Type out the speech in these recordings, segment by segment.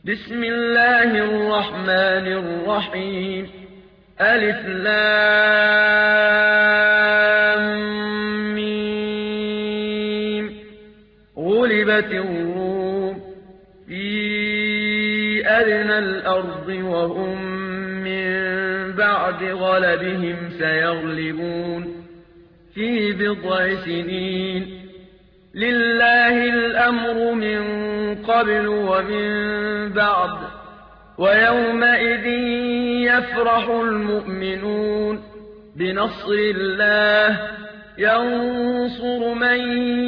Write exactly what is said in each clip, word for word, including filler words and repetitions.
بسم الله الرحمن الرحيم ألف لام ميم غلبت الروم في أدنى الأرض وهم من بعد غلبهم سيغلبون في بضع سنين لله الأمر من قبل ومن بعد ويومئذ يفرح المؤمنون بنصر الله ينصر من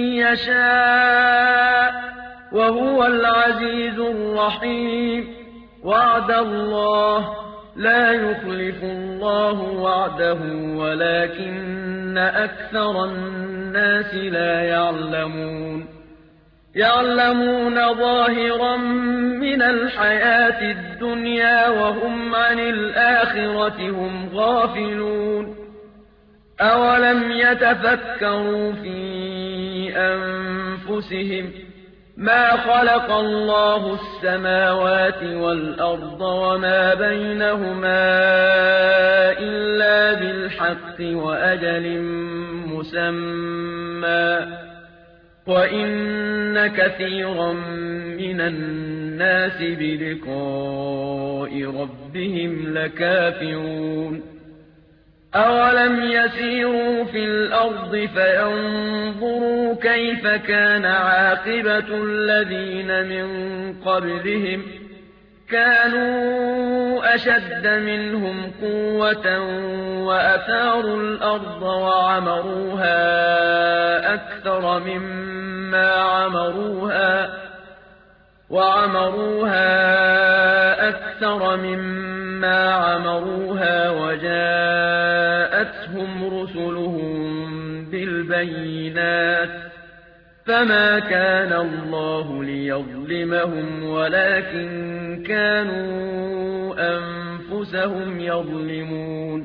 يشاء وهو العزيز الرحيم وعد الله لا يخلف الله وعده ولكن أكثر الناس لا يعلمون يعلمون ظاهرا من الحياة الدنيا وهم عن الآخرة هم غافلون أولم يتفكروا في أنفسهم ما خلق الله السماوات والأرض وما بينهما إلا بالحق وأجل مسمى وإن كثيرا من الناس بلقاء ربهم لكافرون أولم يسيروا في الأرض فينظروا كيف كان عاقبة الذين من قبلهم كانوا أشد منهم قوة وأثاروا الأرض وعمروها أكثر مما عمروها وعمروها أكثر مما عمروها وجاءتهم رسلهم بالبينات فما كان الله ليظلمهم ولكن كانوا أنفسهم يظلمون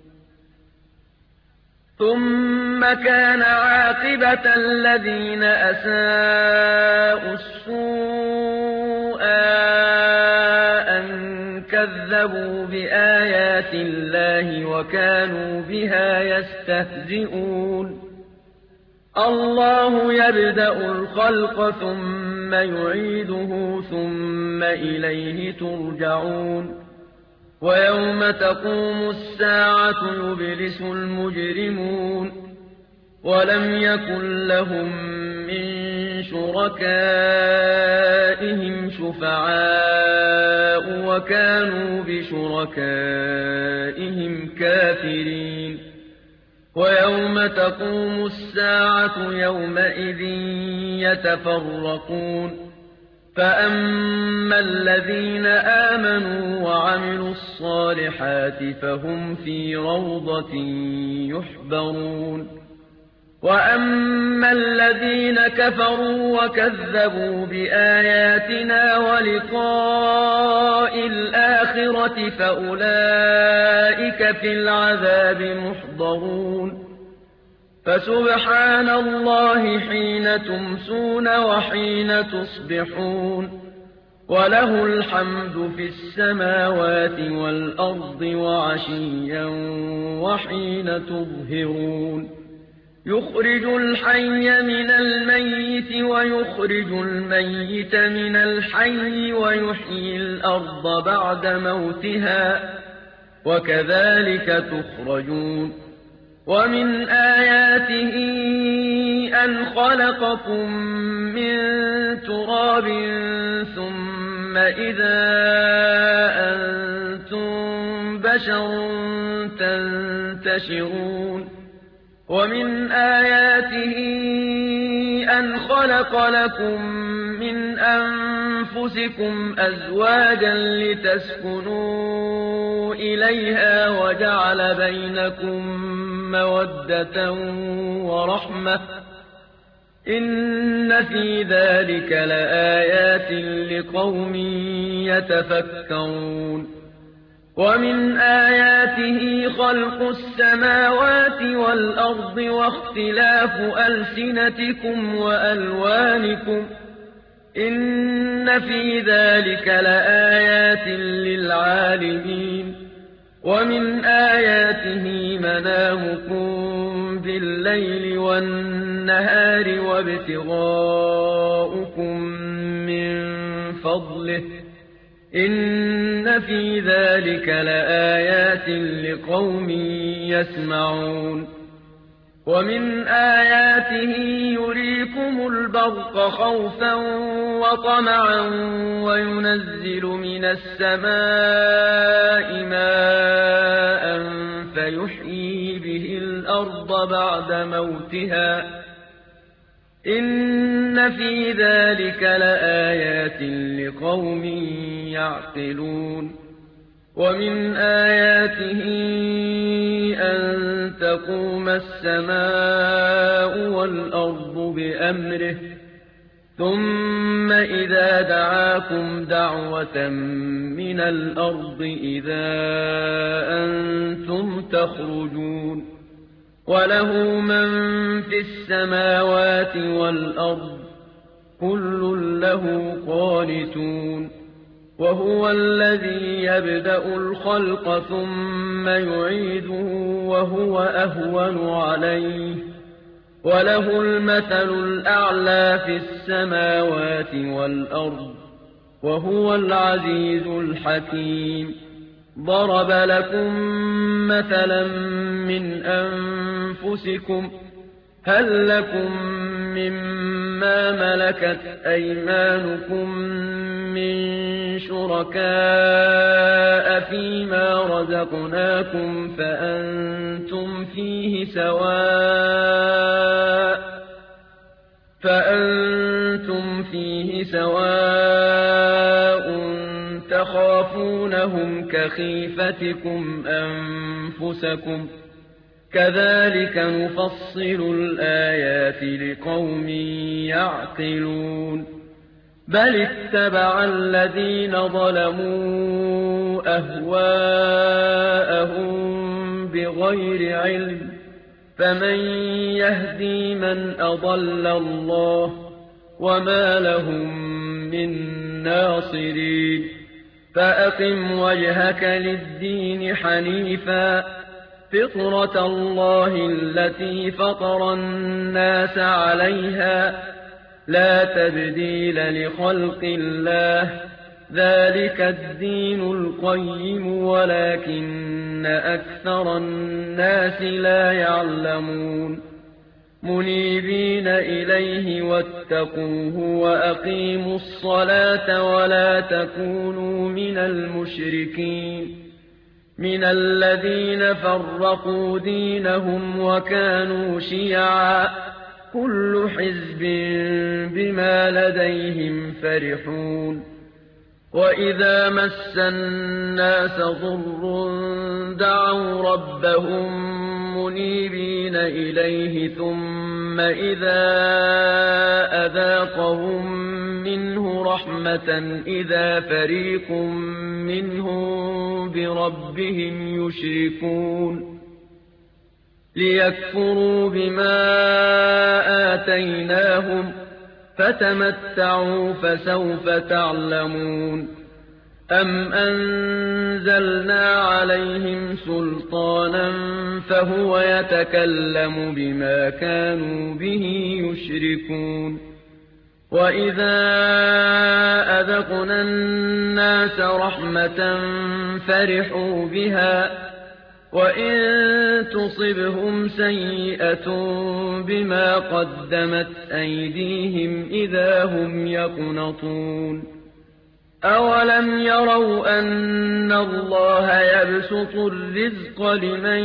ثم كان عاقبة الذين أساءوا السوء أن كذبوا بآيات الله وكانوا بها يستهزئون الله يبدأ الخلق ثم يعيده ثم إليه ترجعون ويوم تقوم الساعة يبلس المجرمون ولم يكن لهم من شركائهم شفعاء وكانوا بشركائهم كافرين ويوم تقوم الساعة يومئذ يتفرقون فأما الذين آمنوا وعملوا الصالحات فهم في روضة يحبرون وأما الذين كفروا وكذبوا بآياتنا ولقاء الآخرة فأولئك في العذاب محضرون فسبحان الله حين تمسون وحين تصبحون وله الحمد في السماوات والأرض وعشيا وحين تظهرون يخرج الحي من الميت ويخرج الميت من الحي ويحيي الأرض بعد موتها وكذلك تخرجون ومن آياته أن خلقكم من تراب ثم إذا أنتم بشر تنتشرون ومن آياته أن خلق لكم من أنفسكم أزواجا لتسكنوا إليها وجعل بينكم مودة ورحمة إن في ذلك لآيات لقوم يتفكرون ومن آياته خلق السماوات والأرض واختلاف ألسنتكم وألوانكم إن في ذلك لآيات للعالمين ومن آياته منامكم بالليل والنهار وابتغاؤكم من فضله إن في ذلك لآيات لقوم يسمعون ومن آياته يريكم البرق خوفا وطمعا وينزل من السماء ماء فيحيي به الأرض بعد موتها إن في ذلك لآيات لقوم يعقلون ومن آياته أن تقوم السماء والأرض بأمره ثم إذا دعاكم دعوة من الأرض إذا أنتم تخرجون وله من في السماوات والأرض كل له قانتون وهو الذي يبدأ الخلق ثم يعيده وهو أهون عليه وله المثل الأعلى في السماوات والأرض وهو العزيز الحكيم ضرب لكم مثلا من أنفسكم هل لكم مما ملكت أيمانكم من شركاء فيما رزقناكم فأنتم فيه سواء فأنتم فيه سواء تخافونهم كخيفتكم أنفسكم كذلك نفصل الآيات لقوم يعقلون بل اتبع الذين ظلموا أهواءهم بغير علم فمن يهدي من أضل الله وما لهم من ناصرين فأقم وجهك للدين حنيفا فطرة الله التي فطر الناس عليها لا تبديل لخلق الله ذلك الدين القيم ولكن أكثر الناس لا يعلمون منيبين إليه واتقوه وأقيموا الصلاة ولا تكونوا من المشركين من الذين فرقوا دينهم وكانوا شيعا كل حزب بما لديهم فرحون وإذا مس الناس ضر دعوا ربهم منيبين إليه ثم إذا أذاقهم منه رحمة إذا فريق منهم بربهم يشركون ليكفروا بما آتيناهم فتمتعوا فسوف تعلمون أم أنزلنا عليهم سلطانا فهو يتكلم بما كانوا به يشركون وإذا أذقنا الناس رحمة فرحوا بها وإن تصبهم سيئة بما قدمت أيديهم إذا هم يقنطون أولم يروا أن الله يبسط الرزق لمن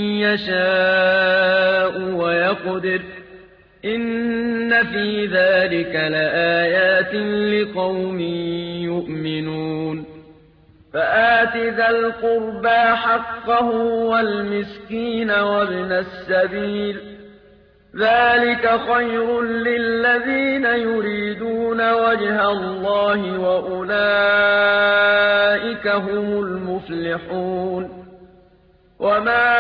يشاء ويقدر إن في ذلك لآيات لقوم يؤمنون فآت ذا القربى حقه والمسكين وابن السبيل ذلك خير للذين يريدون وجه الله وأولئك هم المفلحون وما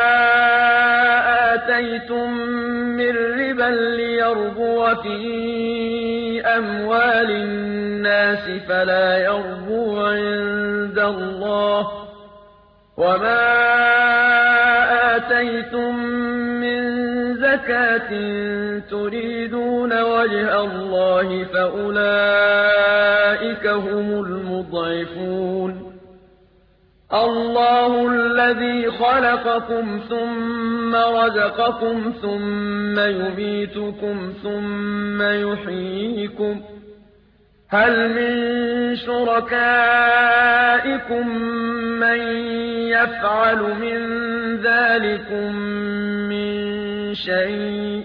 آتيتم من ربا ليربو في أموال الناس فلا يربو عند الله وما آتيتم من زكاة تريدون وجه الله فأولئك هم المضعفون الله الذي خلقكم ثم رزقكم ثم يميتكم ثم يحييكم هل من شركائكم من يفعل من ذلكم من شيء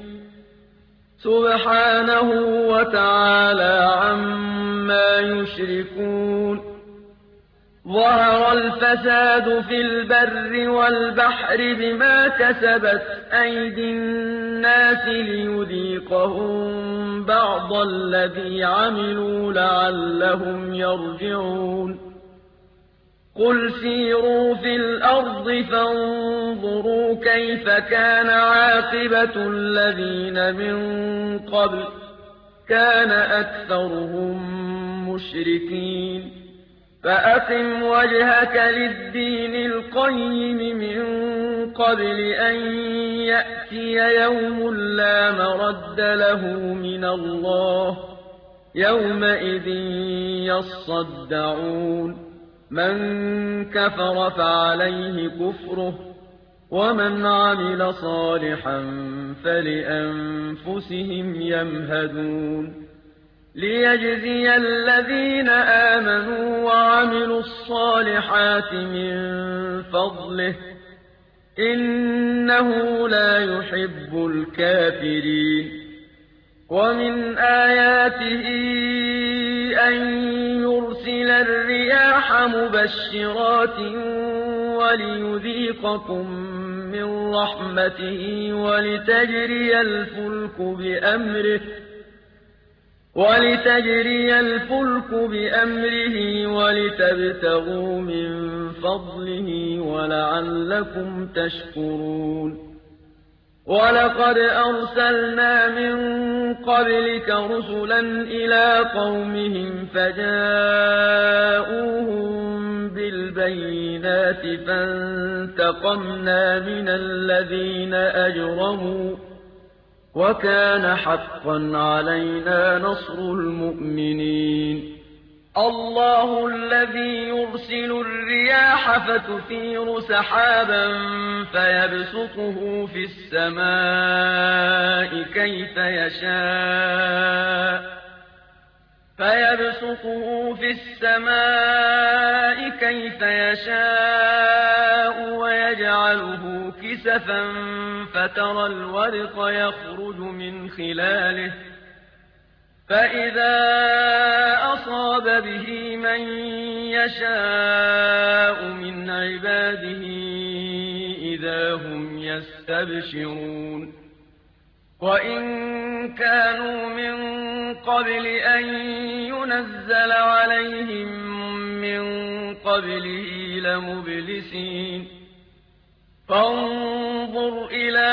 سبحانه وتعالى عما يشركون ظهر الفساد في البر والبحر بما كسبت أيدي الناس ليذيقهم بعض الذي عملوا لعلهم يرجعون قل سيروا في الأرض فانظروا كيف كان عاقبة الذين من قبل كان أكثرهم مشركين فأقم وجهك للدين القيم من قبل أن يأتي يوم لا مرد له من الله يومئذ يصدعون من كفر فعليه كفره ومن عمل صالحا فلأنفسهم يمهدون ليجزي الذين آمنوا وعملوا الصالحات من فضله إنه لا يحب الكافرين ومن آياته أن يرسل الرياح مبشرات وليذيقكم من رحمته ولتجري الفلك بأمره ولتجري الفلك بأمره ولتبتغوا من فضله ولعلكم تشكرون ولقد أرسلنا من قبلك رسلا إلى قومهم فجاءوهم بالبينات فانتقمنا من الذين أجرموا وكان حقا علينا نصر المؤمنين الله الذي يرسل الرياح فتثير سحابا فيبسطه في السماء كيف يشاء فيبسطه في السماء كيف يشاء ويجعله كسفا فترى الورق يخرج من خلاله فإذا أصاب به من يشاء من عباده إذا هم يستبشرون وإن كانوا من قبل أن ينزل عليهم من قبله لمبلسين فانظر إلى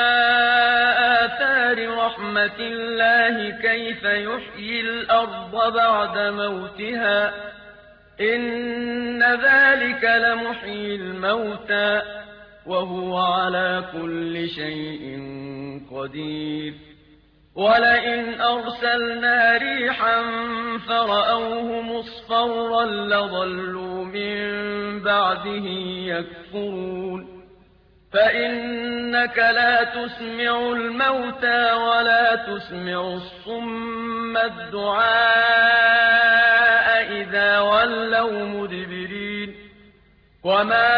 آثار رحمة الله كيف يحيي الأرض بعد موتها إن ذلك لمحيي الموتى وهو على كل شيء قدير ولئن أرسلنا ريحا فرأوه مصفرا لظلوا من بعده يكفرون فإنك لا تسمع الموتى ولا تسمع الصم الدعاء إذا ولوا مدبرين وما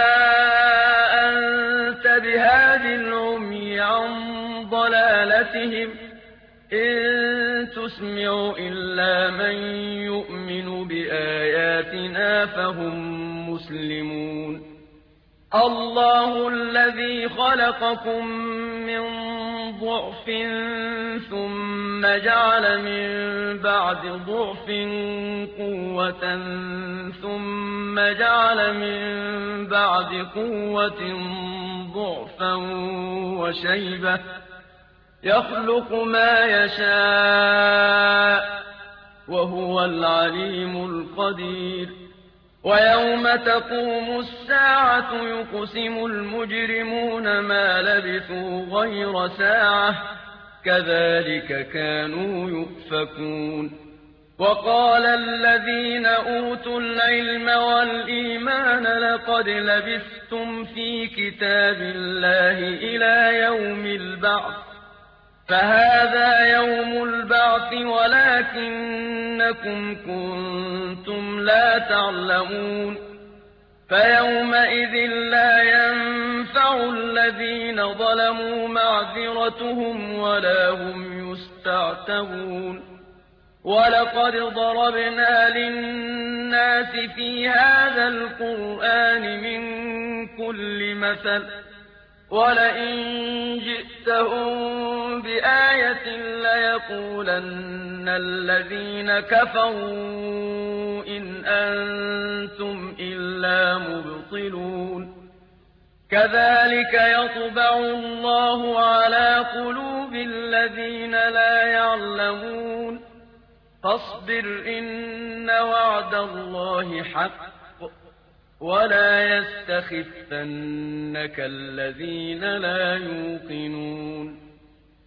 أنت بهاد العمي عن ضلالتهم إن تسمع إلا من يؤمن بآياتنا فهم مسلمون الله الذي خلقكم من ضعف ثم جعل من بعد ضعف قوة ثم جعل من بعد قوة ضعفا وشيبة يخلق ما يشاء وهو العليم القدير ويوم تقوم الساعة يقسم المجرمون ما لبثوا غير ساعة كذلك كانوا يؤفكون وقال الذين أوتوا العلم والإيمان لقد لبثتم في كتاب الله إلى يوم البعث فهذا يوم البعث ولكنكم كنتم لا تعلمون فيومئذ لا ينفع الذين ظلموا معذرتهم ولا هم يستعتبون ولقد ضربنا للناس في هذا القرآن من كل مثل ولئن جئتهم بآية ليقولن الذين كفروا إن أنتم إلا مبطلون كذلك يطبع الله على قلوب الذين لا يعلمون فاصبر إن وعد الله حق ولا يستخفنك الذين لا يوقنون